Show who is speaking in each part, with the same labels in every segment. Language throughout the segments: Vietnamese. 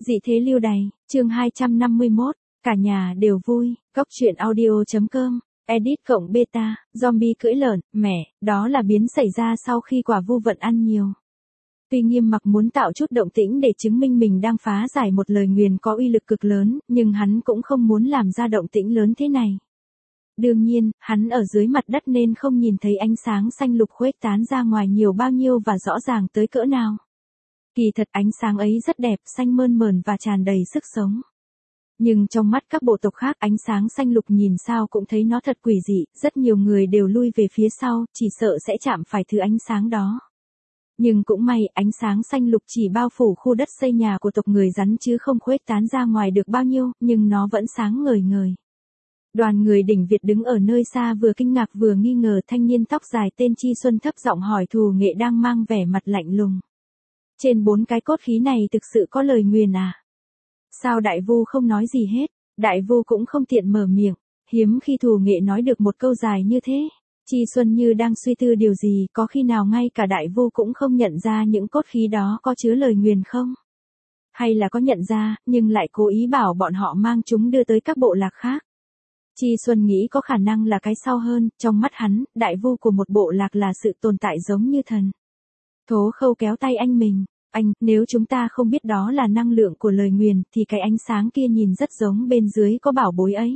Speaker 1: Dị thế lưu đày, chương 251, cả nhà đều vui, Cốc truyện audio.com, edit cộng beta, zombie cưỡi lợn, mẹ, đó là biến xảy ra sau khi quả vu vận ăn nhiều. Tuy Nghiêm Mặc muốn tạo chút động tĩnh để chứng minh mình đang phá giải một lời nguyền có uy lực cực lớn, nhưng hắn cũng không muốn làm ra động tĩnh lớn thế này. Đương nhiên, hắn ở dưới mặt đất nên không nhìn thấy ánh sáng xanh lục khuếch tán ra ngoài nhiều bao nhiêu và rõ ràng tới cỡ nào. Kỳ thật ánh sáng ấy rất đẹp, xanh mơn mởn và tràn đầy sức sống. Nhưng trong mắt các bộ tộc khác ánh sáng xanh lục nhìn sao cũng thấy nó thật quỷ dị, rất nhiều người đều lui về phía sau, chỉ sợ sẽ chạm phải thứ ánh sáng đó. Nhưng cũng may, ánh sáng xanh lục chỉ bao phủ khu đất xây nhà của tộc người rắn chứ không khuếch tán ra ngoài được bao nhiêu, nhưng nó vẫn sáng ngời ngời. Đoàn người đỉnh Việt đứng ở nơi xa vừa kinh ngạc vừa nghi ngờ thanh niên tóc dài tên Chi Xuân thấp giọng hỏi Thù Nghệ đang mang vẻ mặt lạnh lùng. Trên 4 cái cốt khí này thực sự có lời nguyền à? Sao đại vu không nói gì hết? Đại vu cũng không tiện mở miệng, hiếm khi Thù Nghệ nói được một câu dài như thế. Chi Xuân như đang suy tư điều gì, có khi nào ngay cả đại vu cũng không nhận ra những cốt khí đó có chứa lời nguyền không? Hay là có nhận ra, nhưng lại cố ý bảo bọn họ mang chúng đưa tới các bộ lạc khác? Chi Xuân nghĩ có khả năng là cái sau hơn, trong mắt hắn, đại vu của một bộ lạc là sự tồn tại giống như thần. Thố Khâu kéo tay anh mình, anh, nếu chúng ta không biết đó là năng lượng của lời nguyền, thì cái ánh sáng kia nhìn rất giống bên dưới có bảo bối ấy.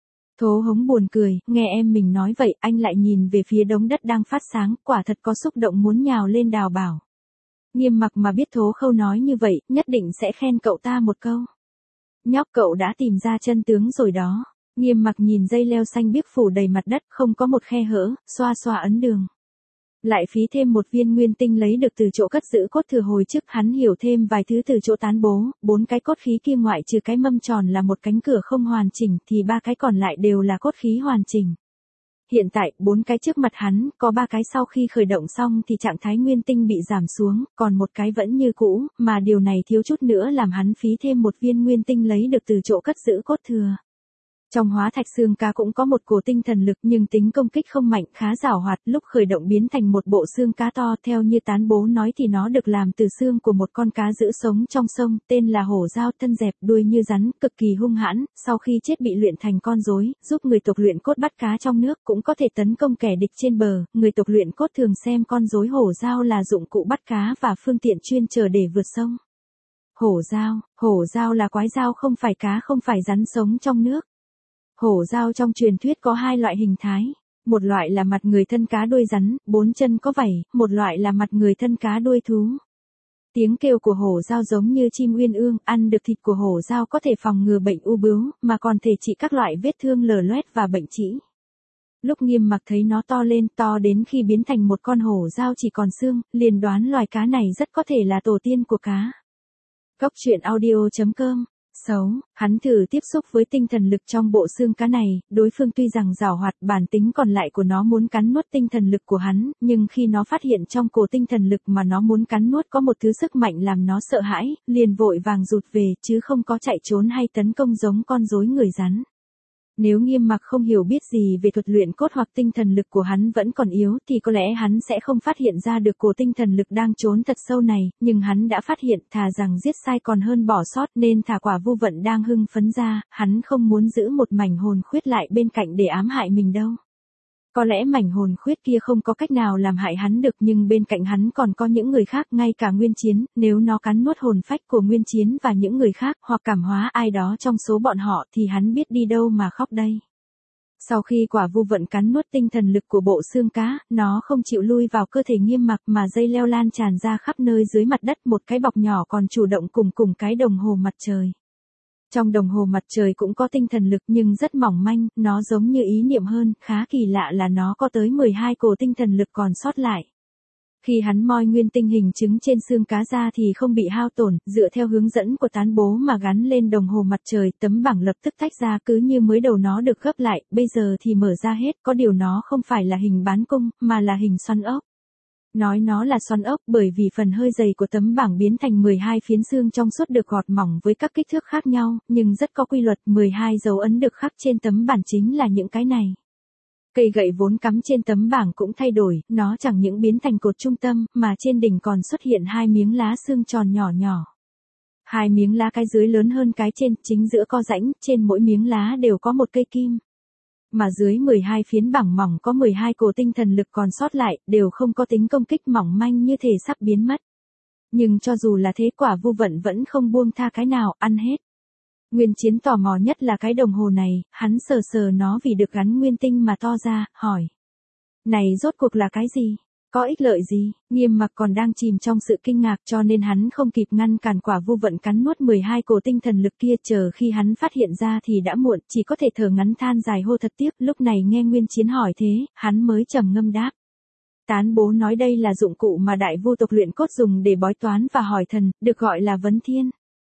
Speaker 1: Thố Hống buồn cười, nghe em mình nói vậy, anh lại nhìn về phía đống đất đang phát sáng, quả thật có xúc động muốn nhào lên đào bảo. Nghiêm Mặc mà biết Thố Khâu nói như vậy, nhất định sẽ khen cậu ta một câu. Nhóc cậu đã tìm ra chân tướng rồi đó. Nghiêm Mặc nhìn dây leo xanh biếc phủ đầy mặt đất, không có một khe hở, xoa xoa ấn đường. Lại phí thêm một viên nguyên tinh lấy được từ chỗ cất giữ cốt thừa hồi trước, hắn hiểu thêm vài thứ từ chỗ tán bố, 4 cái cốt khí kia ngoại trừ cái mâm tròn là một cánh cửa không hoàn chỉnh thì 3 cái còn lại đều là cốt khí hoàn chỉnh. Hiện tại, 4 cái trước mặt hắn, có 3 cái sau khi khởi động xong thì trạng thái nguyên tinh bị giảm xuống, còn một cái vẫn như cũ, mà điều này thiếu chút nữa làm hắn phí thêm một viên nguyên tinh lấy được từ chỗ cất giữ cốt thừa. Trong hóa thạch xương cá cũng có một cổ tinh thần lực nhưng tính công kích không mạnh, khá giảo hoạt, lúc khởi động biến thành một bộ xương cá to, theo như tán bố nói thì nó được làm từ xương của một con cá giữ sống trong sông, tên là hổ dao, thân dẹp, đuôi như rắn, cực kỳ hung hãn, sau khi chết bị luyện thành con rối, giúp người tộc luyện cốt bắt cá trong nước, cũng có thể tấn công kẻ địch trên bờ. Người tộc luyện cốt thường xem con rối hổ dao là dụng cụ bắt cá và phương tiện chuyên chở để vượt sông. Hổ dao là quái dao, không phải cá, không phải rắn sống trong nước. Hổ dao trong truyền thuyết có 2 loại hình thái, một loại là mặt người thân cá đuôi rắn, 4 chân có vảy, một loại là mặt người thân cá đuôi thú. Tiếng kêu của hổ dao giống như chim uyên ương, ăn được thịt của hổ dao có thể phòng ngừa bệnh u bướu, mà còn thể trị các loại vết thương lở loét và bệnh trĩ. Lúc Nghiêm Mặc thấy nó to lên, to đến khi biến thành một con hổ dao chỉ còn xương, liền đoán loài cá này rất có thể là tổ tiên của cá. Cốc truyện audio.com. Hắn thử tiếp xúc với tinh thần lực trong bộ xương cá này, đối phương tuy rằng giảo hoạt, bản tính còn lại của nó muốn cắn nuốt tinh thần lực của hắn, nhưng khi nó phát hiện trong cổ tinh thần lực mà nó muốn cắn nuốt có một thứ sức mạnh làm nó sợ hãi, liền vội vàng rụt về, chứ không có chạy trốn hay tấn công giống con rối người rắn. Nếu Nghiêm Mặc không hiểu biết gì về thuật luyện cốt hoặc tinh thần lực của hắn vẫn còn yếu thì có lẽ hắn sẽ không phát hiện ra được cổ tinh thần lực đang trốn thật sâu này, nhưng hắn đã phát hiện, thà rằng giết sai còn hơn bỏ sót, nên thả quả vu vận đang hưng phấn ra, hắn không muốn giữ một mảnh hồn khuyết lại bên cạnh để ám hại mình đâu. Có lẽ mảnh hồn khuyết kia không có cách nào làm hại hắn được, nhưng bên cạnh hắn còn có những người khác, ngay cả Nguyên Chiến, nếu nó cắn nuốt hồn phách của Nguyên Chiến và những người khác, hoặc cảm hóa ai đó trong số bọn họ thì hắn biết đi đâu mà khóc đây. Sau khi quả vu vận cắn nuốt tinh thần lực của bộ xương cá, nó không chịu lui vào cơ thể Nghiêm Mặc mà dây leo lan tràn ra khắp nơi dưới mặt đất, một cái bọc nhỏ còn chủ động cùng cái đồng hồ mặt trời. Trong đồng hồ mặt trời cũng có tinh thần lực nhưng rất mỏng manh, nó giống như ý niệm hơn, khá kỳ lạ là nó có tới 12 cổ tinh thần lực còn sót lại. Khi hắn moi nguyên tinh hình chứng trên xương cá ra thì không bị hao tổn, dựa theo hướng dẫn của tán bố mà gắn lên đồng hồ mặt trời, tấm bảng lập tức tách ra cứ như mới đầu nó được gấp lại, bây giờ thì mở ra hết, có điều nó không phải là hình bán cung, mà là hình xoắn ốc. Nói nó là xoắn ốc bởi vì phần hơi dày của tấm bảng biến thành 12 phiến xương trong suốt được gọt mỏng với các kích thước khác nhau, nhưng rất có quy luật, 12 dấu ấn được khắc trên tấm bảng chính là những cái này. Cây gậy vốn cắm trên tấm bảng cũng thay đổi, nó chẳng những biến thành cột trung tâm, mà trên đỉnh còn xuất hiện 2 miếng lá xương tròn nhỏ nhỏ. Hai miếng lá cái dưới lớn hơn cái trên, chính giữa có rãnh, trên mỗi miếng lá đều có một cây kim. Mà dưới 12 phiến bảng mỏng có 12 cổ tinh thần lực còn sót lại, đều không có tính công kích mỏng manh như thể sắp biến mất. Nhưng cho dù là thế quả Vu Vận vẫn không buông tha cái nào, ăn hết. Nguyên Chiến tò mò nhất là cái đồng hồ này, hắn sờ sờ nó vì được gắn nguyên tinh mà to ra, hỏi. Này rốt cuộc là cái gì? Có ích lợi gì? Nghiêm Mặc còn đang chìm trong sự kinh ngạc cho nên hắn không kịp ngăn cản quả Vu Vận cắn nuốt 12 cổ tinh thần lực kia, chờ khi hắn phát hiện ra thì đã muộn, chỉ có thể thở ngắn than dài hô thật tiếc. Lúc này nghe Nguyên Chiến hỏi thế, hắn mới trầm ngâm đáp. Tán bố nói đây là dụng cụ mà đại vu tộc luyện cốt dùng để bói toán và hỏi thần, được gọi là vấn thiên.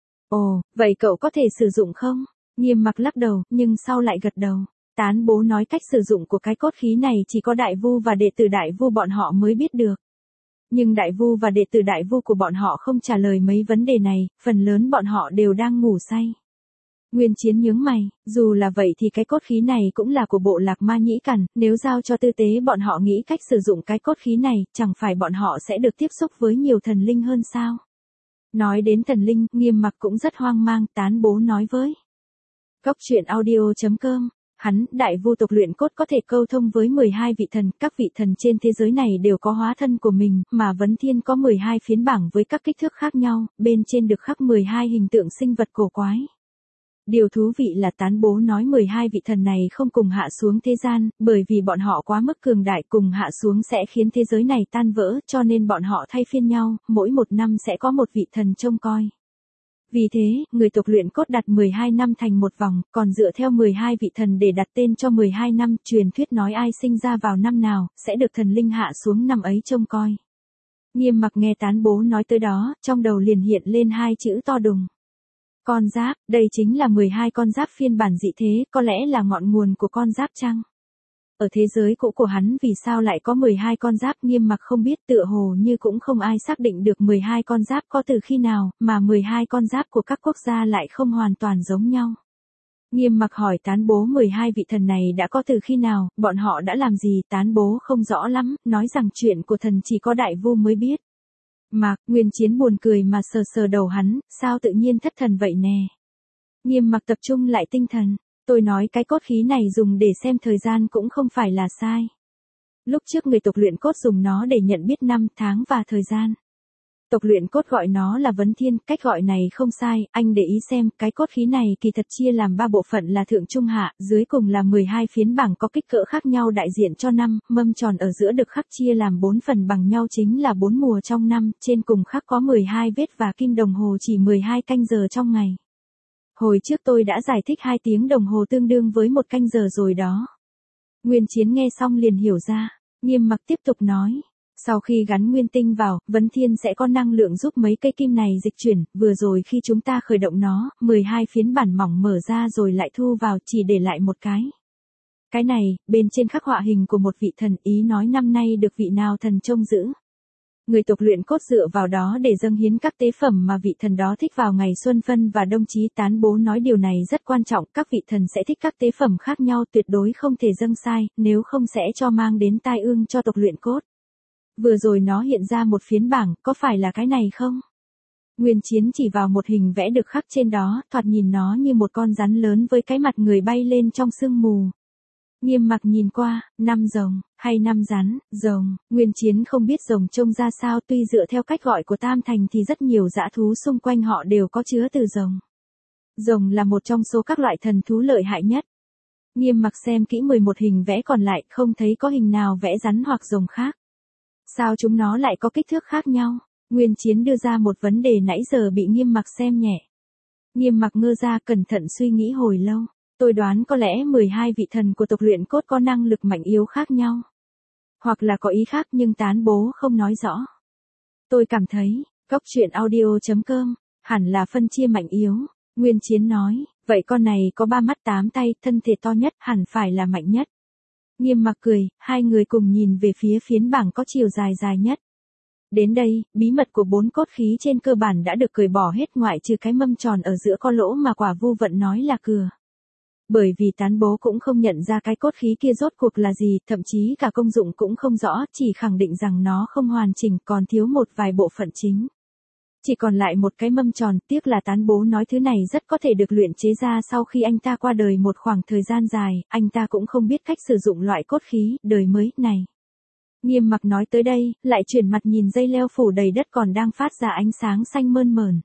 Speaker 1: Ồ, vậy cậu có thể sử dụng không? Nghiêm Mặc lắc đầu, nhưng sau lại gật đầu. Tán bố nói cách sử dụng của cái cốt khí này chỉ có đại vu và đệ tử đại vu bọn họ mới biết được. Nhưng đại vu và đệ tử đại vu của bọn họ không trả lời mấy vấn đề này, phần lớn bọn họ đều đang ngủ say. Nguyên Chiến nhướng mày, dù là vậy thì cái cốt khí này cũng là của bộ lạc Ma Nhĩ Cẩn, nếu giao cho tư tế bọn họ nghĩ cách sử dụng cái cốt khí này, chẳng phải bọn họ sẽ được tiếp xúc với nhiều thần linh hơn sao? Nói đến thần linh, Nghiêm Mặc cũng rất hoang mang, tán bố nói với. Cốc truyện audio.com, hắn, đại vu tộc luyện cốt có thể câu thông với 12 vị thần, các vị thần trên thế giới này đều có hóa thân của mình, mà vấn thiên có 12 phiến bảng với các kích thước khác nhau, bên trên được khắc 12 hình tượng sinh vật cổ quái. Điều thú vị là tán bố nói 12 vị thần này không cùng hạ xuống thế gian, bởi vì bọn họ quá mức cường đại, cùng hạ xuống sẽ khiến thế giới này tan vỡ, cho nên bọn họ thay phiên nhau, mỗi một năm sẽ có một vị thần trông coi. Vì thế, người tộc luyện cốt đặt 12 năm thành một vòng, còn dựa theo 12 vị thần để đặt tên cho 12 năm, truyền thuyết nói ai sinh ra vào năm nào, sẽ được thần linh hạ xuống năm ấy trông coi. Nghiêm Mặc nghe tán bố nói tới đó, trong đầu liền hiện lên hai chữ to đùng. Con giáp, đây chính là 12 con giáp phiên bản dị thế, có lẽ là ngọn nguồn của con giáp chăng? Ở thế giới cũ của hắn vì sao lại có 12 con giáp? Nghiêm Mặc không biết, tựa hồ như cũng không ai xác định được 12 con giáp có từ khi nào, mà 12 con giáp của các quốc gia lại không hoàn toàn giống nhau. Nghiêm Mặc hỏi tán bố 12 vị thần này đã có từ khi nào, bọn họ đã làm gì? Tán bố không rõ lắm, nói rằng chuyện của thần chỉ có đại vu mới biết. Mạc, Nguyên Chiến buồn cười mà sờ sờ đầu hắn, sao tự nhiên thất thần vậy nè. Nghiêm Mặc tập trung lại tinh thần, tôi nói cái cốt khí này dùng để xem thời gian cũng không phải là sai. Lúc trước người tộc luyện cốt dùng nó để nhận biết năm, tháng và thời gian. Tộc luyện cốt gọi nó là vấn thiên, cách gọi này không sai, anh để ý xem, cái cốt khí này kỳ thật chia làm 3 bộ phận là thượng trung hạ, dưới cùng là 12 phiến bảng có kích cỡ khác nhau đại diện cho năm, mâm tròn ở giữa được khắc chia làm 4 phần bằng nhau chính là 4 mùa trong năm, trên cùng khắc có 12 vết và kim đồng hồ chỉ 12 canh giờ trong ngày. Hồi trước tôi đã giải thích 2 tiếng đồng hồ tương đương với 1 canh giờ rồi đó. Nguyên Chiến nghe xong liền hiểu ra, Nghiêm Mặc tiếp tục nói. Sau khi gắn nguyên tinh vào, vấn thiên sẽ có năng lượng giúp mấy cây kim này dịch chuyển, vừa rồi khi chúng ta khởi động nó, 12 phiến bản mỏng mở ra rồi lại thu vào, chỉ để lại một cái. Cái này, bên trên khắc họa hình của một vị thần, ý nói năm nay được vị nào thần trông giữ. Người tộc luyện cốt dựa vào đó để dâng hiến các tế phẩm mà vị thần đó thích vào ngày xuân phân và đông chí. Tán bố nói điều này rất quan trọng, các vị thần sẽ thích các tế phẩm khác nhau, tuyệt đối không thể dâng sai, nếu không sẽ cho mang đến tai ương cho tộc luyện cốt. Vừa rồi nó hiện ra một phiến bảng, có phải là cái này không? Nguyên Chiến chỉ vào một hình vẽ được khắc trên đó, thoạt nhìn nó như một con rắn lớn với cái mặt người bay lên trong sương mù. Nghiêm Mặc nhìn qua, 5 rồng, hay 5 rắn, rồng, Nguyên Chiến không biết rồng trông ra sao, tuy dựa theo cách gọi của Tam Thành thì rất nhiều dã thú xung quanh họ đều có chứa từ rồng. Rồng là một trong số các loại thần thú lợi hại nhất. Nghiêm Mặc xem kỹ 11 hình vẽ còn lại, không thấy có hình nào vẽ rắn hoặc rồng khác. Sao chúng nó lại có kích thước khác nhau? Nguyên Chiến đưa ra một vấn đề nãy giờ bị Nghiêm Mặc xem nhẹ. Nghiêm Mặc ngơ ra cẩn thận suy nghĩ hồi lâu. Tôi đoán có lẽ 12 vị thần của tộc luyện cốt có năng lực mạnh yếu khác nhau. Hoặc là có ý khác nhưng tán bố không nói rõ. Tôi cảm thấy, cốc truyện audio.com, hẳn là phân chia mạnh yếu. Nguyên Chiến nói, vậy con này có 3 mắt 8 tay, thân thể to nhất, hẳn phải là mạnh nhất. Nghiêm Mặc cười, hai người cùng nhìn về phía phiến bảng có chiều dài dài nhất. Đến đây, bí mật của 4 cốt khí trên cơ bản đã được cởi bỏ hết ngoại trừ cái mâm tròn ở giữa có lỗ mà quả Vu Vận nói là cửa. Bởi vì tán bố cũng không nhận ra cái cốt khí kia rốt cuộc là gì, thậm chí cả công dụng cũng không rõ, chỉ khẳng định rằng nó không hoàn chỉnh, còn thiếu một vài bộ phận chính. Chỉ còn lại một cái mâm tròn, tiếc là tán bố nói thứ này rất có thể được luyện chế ra sau khi anh ta qua đời một khoảng thời gian dài, anh ta cũng không biết cách sử dụng loại cốt khí, đời mới, này. Nghiêm Mặc nói tới đây, lại chuyển mặt nhìn dây leo phủ đầy đất còn đang phát ra ánh sáng xanh mơn mởn.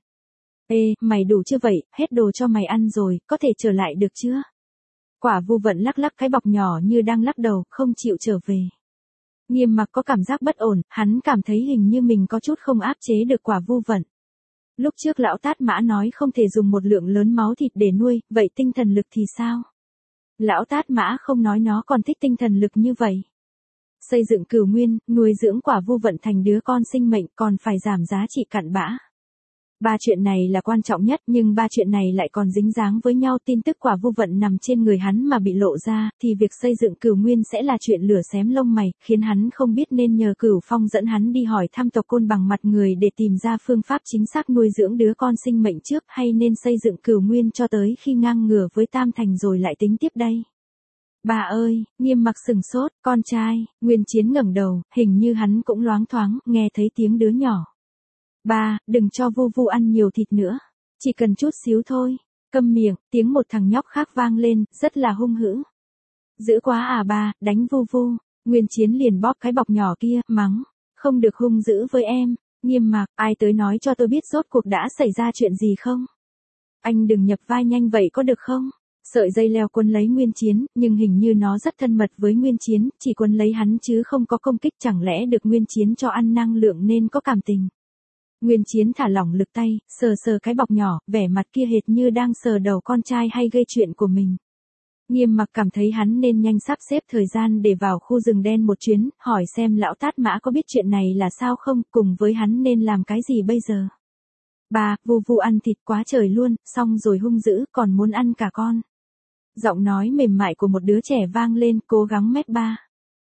Speaker 1: Ê, mày đủ chưa vậy, hết đồ cho mày ăn rồi, có thể trở lại được chưa? Quả Vu Vận lắc lắc cái bọc nhỏ như đang lắc đầu, không chịu trở về. Nghiêm Mặc có cảm giác bất ổn, hắn cảm thấy hình như mình có chút không áp chế được Quả Vu Vận. Lúc trước lão Tát Mã nói không thể dùng một lượng lớn máu thịt để nuôi, vậy tinh thần lực thì sao? Lão Tát Mã không nói nó còn thích tinh thần lực như vậy. Xây dựng cửu nguyên, nuôi dưỡng Quả Vu Vận thành đứa con sinh mệnh còn phải giảm giá trị cặn bã. Ba chuyện này là quan trọng nhất, nhưng ba chuyện này lại còn dính dáng với nhau. Tin tức Quả Vu Vận nằm trên người hắn mà bị lộ ra, thì việc xây dựng cửu nguyên sẽ là chuyện lửa xém lông mày, khiến hắn không biết nên nhờ Cửu Phong dẫn hắn đi hỏi thăm tộc Côn bằng mặt người để tìm ra phương pháp chính xác nuôi dưỡng đứa con sinh mệnh trước, hay nên xây dựng cửu nguyên cho tới khi ngang ngửa với Tam Thành rồi lại tính tiếp đây. Bà ơi, Nghiêm Mặc sừng sốt, con trai. Nguyên Chiến ngẩng đầu, hình như hắn cũng loáng thoáng, nghe thấy tiếng đứa nhỏ. Ba, đừng cho Vu Vu ăn nhiều thịt nữa. Chỉ cần chút xíu thôi. Câm miệng, tiếng một thằng nhóc khác vang lên, rất là hung hữ. Dữ quá à ba, đánh Vu Vu. Nguyên Chiến liền bóp cái bọc nhỏ kia, mắng. Không được hung dữ với em. Nghiêm Mặc, ai tới nói cho tôi biết rốt cuộc đã xảy ra chuyện gì không? Anh đừng nhập vai nhanh vậy có được không? Sợi dây leo quấn lấy Nguyên Chiến, nhưng hình như nó rất thân mật với Nguyên Chiến, chỉ quấn lấy hắn chứ không có công kích, chẳng lẽ được Nguyên Chiến cho ăn năng lượng nên có cảm tình. Nguyên Chiến thả lỏng lực tay, sờ sờ cái bọc nhỏ, vẻ mặt kia hệt như đang sờ đầu con trai hay gây chuyện của mình. Nghiêm Mặc cảm thấy hắn nên nhanh sắp xếp thời gian để vào khu rừng đen một chuyến, hỏi xem lão Tát Mã có biết chuyện này là sao không, cùng với hắn nên làm cái gì bây giờ. Ba, Vu Vu ăn thịt quá trời luôn, xong rồi hung dữ, còn muốn ăn cả con. Giọng nói mềm mại của một đứa trẻ vang lên, cố gắng mét ba.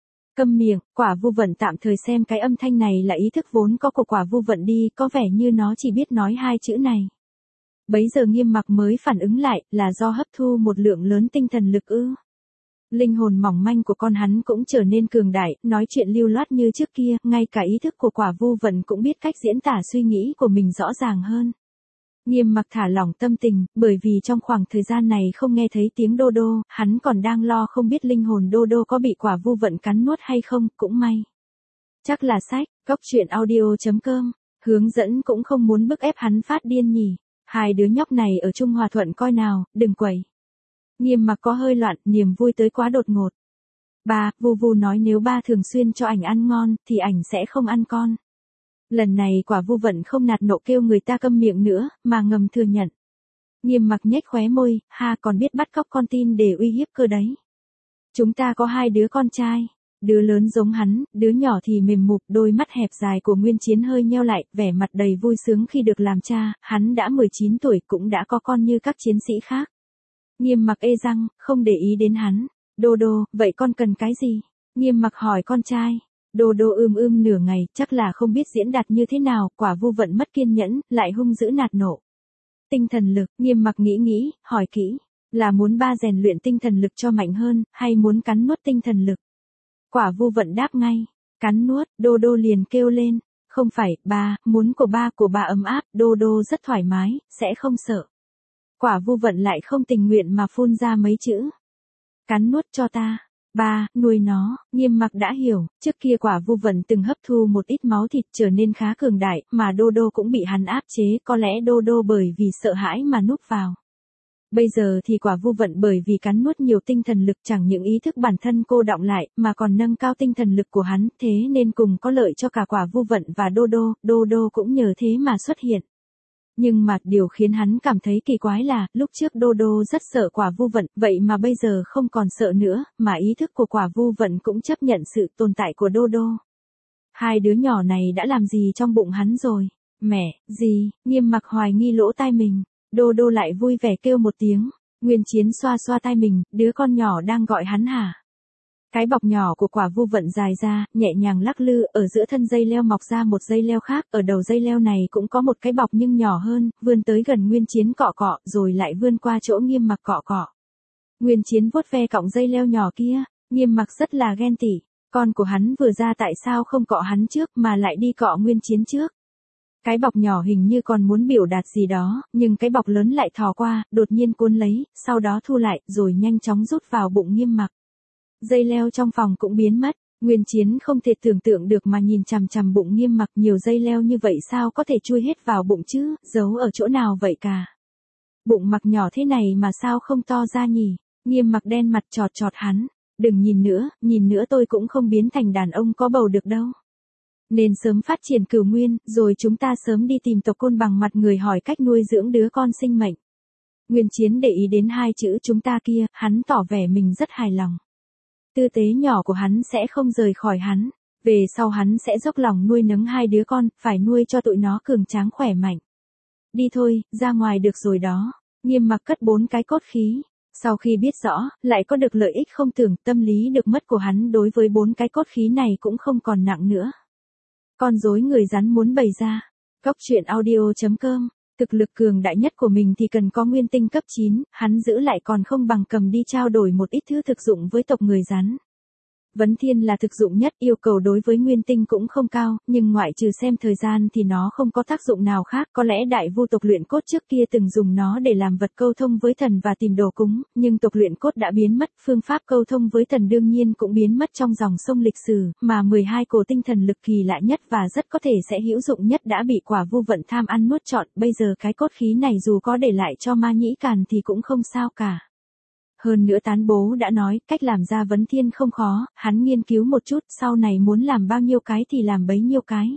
Speaker 1: Câm miệng, Quả Vu Vận tạm thời xem cái âm thanh này là ý thức vốn có của Quả Vu Vận đi, có vẻ như nó chỉ biết nói hai chữ này. Bấy giờ Nghiêm Mặc mới phản ứng lại, là do hấp thu một lượng lớn tinh thần lực ư. Linh hồn mỏng manh của con hắn cũng trở nên cường đại, nói chuyện lưu loát như trước kia, ngay cả ý thức của Quả Vu Vận cũng biết cách diễn tả suy nghĩ của mình rõ ràng hơn. Nghiêm Mặc thả lỏng tâm tình, bởi vì trong khoảng thời gian này không nghe thấy tiếng đô đô, hắn còn đang lo không biết linh hồn đô đô có bị Quả Vu Vận cắn nuốt hay không, cũng may. Chắc là sách, góc truyện audio.com, hướng dẫn cũng không muốn bức ép hắn phát điên nhỉ. Hai đứa nhóc này ở chung hòa thuận coi nào, đừng quẩy. Nghiêm Mặc có hơi loạn, niềm vui tới quá đột ngột. Ba, Vu Vu nói nếu ba thường xuyên cho ảnh ăn ngon, thì ảnh sẽ không ăn con. Lần này Quả Vu Vận không nạt nộ kêu người ta câm miệng nữa, mà ngầm thừa nhận. Nghiêm Mặc nhếch khóe môi, ha còn biết bắt cóc con tin để uy hiếp cơ đấy. Chúng ta có hai đứa con trai. Đứa lớn giống hắn, đứa nhỏ thì mềm mục, đôi mắt hẹp dài của Nguyên Chiến hơi nheo lại, vẻ mặt đầy vui sướng khi được làm cha, hắn đã 19 tuổi cũng đã có con như các chiến sĩ khác. Nghiêm Mặc ê răng, không để ý đến hắn. Đô đô, vậy con cần cái gì? Nghiêm Mặc hỏi con trai. Đô đô nửa ngày, chắc là không biết diễn đạt như thế nào, Quả Vu Vận mất kiên nhẫn, lại hung dữ nạt nộ. Tinh thần lực, Nghiêm Mặc nghĩ, hỏi kỹ. Là muốn ba rèn luyện tinh thần lực cho mạnh hơn, hay muốn cắn nuốt tinh thần lực? Quả Vu Vận đáp ngay. Cắn nuốt, đô đô liền kêu lên. Không phải, ba, muốn của ba ấm áp, đô đô rất thoải mái, sẽ không sợ. Quả Vu Vận lại không tình nguyện mà phun ra mấy chữ. Cắn nuốt cho ta. Ba, nuôi nó. Nghiêm Mặc đã hiểu, trước kia Quả Vu Vận từng hấp thu một ít máu thịt trở nên khá cường đại, mà đô đô cũng bị hắn áp chế, có lẽ đô đô bởi vì sợ hãi mà núp vào. Bây giờ thì Quả Vu Vận bởi vì cắn nuốt nhiều tinh thần lực chẳng những ý thức bản thân cô đọng lại, mà còn nâng cao tinh thần lực của hắn, thế nên cùng có lợi cho cả Quả Vu Vận và đô đô cũng nhờ thế mà xuất hiện. Nhưng mà điều khiến hắn cảm thấy kỳ quái là, lúc trước đô đô rất sợ Quả Vu Vận, vậy mà bây giờ không còn sợ nữa, mà ý thức của Quả Vu Vận cũng chấp nhận sự tồn tại của đô đô. Hai đứa nhỏ này đã làm gì trong bụng hắn rồi? Mẹ, gì? Nghiêm Mặc hoài nghi lỗ tai mình. Đô đô lại vui vẻ kêu một tiếng. Nguyên Chiến xoa xoa tai mình, đứa con nhỏ đang gọi hắn hả? Cái bọc nhỏ của Quả Vu Vận dài ra, nhẹ nhàng lắc lư, ở giữa thân dây leo mọc ra một dây leo khác, ở đầu dây leo này cũng có một cái bọc nhưng nhỏ hơn, vươn tới gần Nguyên Chiến cọ cọ, rồi lại vươn qua chỗ Nghiêm Mặc cọ cọ. Nguyên Chiến vuốt ve cọng dây leo nhỏ kia, Nghiêm Mặc rất là ghen tị, con của hắn vừa ra tại sao không cọ hắn trước mà lại đi cọ Nguyên Chiến trước. Cái bọc nhỏ hình như còn muốn biểu đạt gì đó, nhưng cái bọc lớn lại thò qua, đột nhiên cuốn lấy, sau đó thu lại, rồi nhanh chóng rút vào bụng Nghiêm Mặc. Dây leo trong phòng cũng biến mất. Nguyên Chiến không thể tưởng tượng được mà nhìn chằm chằm bụng Nghiêm Mặc, nhiều dây leo như vậy sao có thể chui hết vào bụng chứ, giấu ở chỗ nào vậy cả. Bụng Mặc nhỏ thế này mà sao không to ra nhỉ? Nghiêm Mặc đen mặt chọt chọt hắn. Đừng nhìn nữa tôi cũng không biến thành đàn ông có bầu được đâu. Nên sớm phát triển cửu nguyên, rồi chúng ta sớm đi tìm tộc Côn Bằng mặt người hỏi cách nuôi dưỡng đứa con sinh mệnh. Nguyên Chiến để ý đến hai chữ chúng ta kia, hắn tỏ vẻ mình rất hài lòng. Tư tế nhỏ của hắn sẽ không rời khỏi hắn. Về sau hắn sẽ dốc lòng nuôi nấng hai đứa con, phải nuôi cho tụi nó cường tráng khỏe mạnh. Đi thôi, ra ngoài được rồi đó. Nghiêm Mặc cất 4 cái cốt khí. Sau khi biết rõ, lại có được lợi ích không tưởng, tâm lý được mất của hắn đối với 4 cái cốt khí này cũng không còn nặng nữa. Con rối người rắn muốn bày ra. Cóc truyện audio.com. Thực lực cường đại nhất của mình thì cần có nguyên tinh cấp 9, hắn giữ lại còn không bằng cầm đi trao đổi một ít thứ thực dụng với tộc người rắn. Vấn thiên là thực dụng nhất, yêu cầu đối với nguyên tinh cũng không cao, nhưng ngoại trừ xem thời gian thì nó không có tác dụng nào khác. Có lẽ đại vu tộc luyện cốt trước kia từng dùng nó để làm vật câu thông với thần và tìm đồ cúng, nhưng tộc luyện cốt đã biến mất, phương pháp câu thông với thần đương nhiên cũng biến mất trong dòng sông lịch sử, mà 12 cổ tinh thần lực kỳ lạ nhất và rất có thể sẽ hữu dụng nhất đã bị quả vu vận tham ăn nuốt trọn, bây giờ cái cốt khí này dù có để lại cho Ma Nhĩ Càn thì cũng không sao cả. Hơn nữa Tán Bố đã nói, cách làm ra vấn thiên không khó, hắn nghiên cứu một chút, sau này muốn làm bao nhiêu cái thì làm bấy nhiêu cái.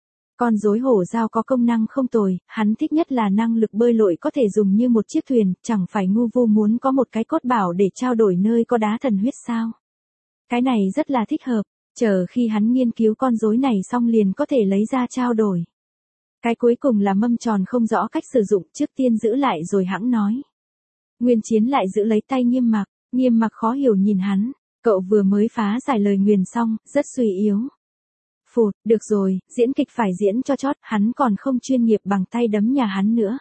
Speaker 1: Con rối hổ dao có công năng không tồi, hắn thích nhất là năng lực bơi lội có thể dùng như một chiếc thuyền, chẳng phải ngu vu muốn có một cái cốt bảo để trao đổi nơi có đá thần huyết sao. Cái này rất là thích hợp, chờ khi hắn nghiên cứu con rối này xong liền có thể lấy ra trao đổi. Cái cuối cùng là mâm tròn không rõ cách sử dụng, trước tiên giữ lại rồi hãng nói. Nguyên Chiến lại giữ lấy tay Nghiêm Mặc khó hiểu nhìn hắn, cậu vừa mới phá giải lời nguyền xong, rất suy yếu. Phụt, được rồi, diễn kịch phải diễn cho chót, hắn còn không chuyên nghiệp bằng tay đấm nhà hắn nữa.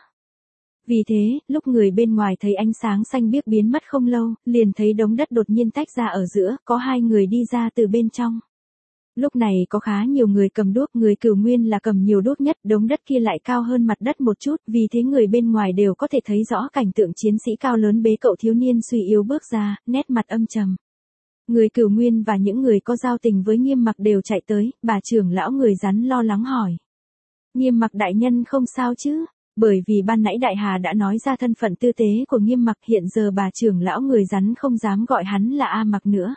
Speaker 1: Vì thế, lúc người bên ngoài thấy ánh sáng xanh biếc biến mất không lâu, liền thấy đống đất đột nhiên tách ra ở giữa, có hai người đi ra từ bên trong. Lúc này có khá nhiều người cầm đuốc, người Cửu Nguyên là cầm nhiều đuốc nhất, đống đất kia lại cao hơn mặt đất một chút, vì thế người bên ngoài đều có thể thấy rõ cảnh tượng chiến sĩ cao lớn bế cậu thiếu niên suy yếu bước ra, nét mặt âm trầm. Người Cửu Nguyên và những người có giao tình với Nghiêm Mặc đều chạy tới, bà trưởng lão người rắn lo lắng hỏi. Nghiêm Mặc đại nhân không sao chứ? Bởi vì ban nãy Đại Hà đã nói ra thân phận tư tế của Nghiêm Mặc, hiện giờ bà trưởng lão người rắn không dám gọi hắn là A Mặc nữa.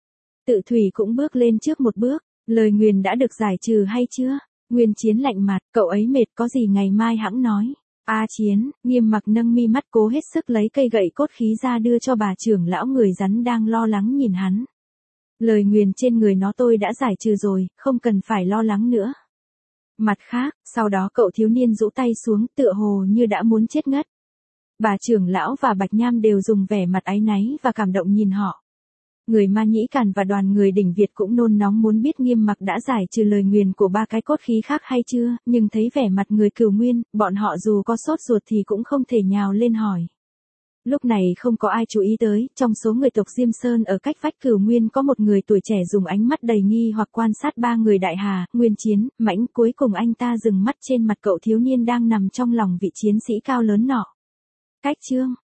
Speaker 1: Tự Thủy cũng bước lên trước một bước. Lời nguyền đã được giải trừ hay chưa? Nguyên Chiến lạnh mặt, cậu ấy mệt có gì ngày mai hãng nói. A Chiến, Nghiêm Mặc nâng mi mắt cố hết sức lấy cây gậy cốt khí ra đưa cho bà trưởng lão người rắn đang lo lắng nhìn hắn. Lời nguyền trên người nó tôi đã giải trừ rồi, không cần phải lo lắng nữa. Mặt khác, sau đó cậu thiếu niên rũ tay xuống tựa hồ như đã muốn chết ngất. Bà trưởng lão và Bạch Nham đều dùng vẻ mặt áy náy và cảm động nhìn họ. Người Ma Nhĩ Càn và đoàn người đỉnh Việt cũng nôn nóng muốn biết Nghiêm Mặc đã giải trừ lời nguyền của ba cái cốt khí khác hay chưa, nhưng thấy vẻ mặt người Cửu Nguyên, bọn họ dù có sốt ruột thì cũng không thể nhào lên hỏi. Lúc này không có ai chú ý tới, trong số người tộc Diêm Sơn ở cách vách Cửu Nguyên có một người tuổi trẻ dùng ánh mắt đầy nghi hoặc quan sát ba người Đại Hà, Nguyên Chiến, Mãnh, cuối cùng anh ta dừng mắt trên mặt cậu thiếu niên đang nằm trong lòng vị chiến sĩ cao lớn nọ. Cách chương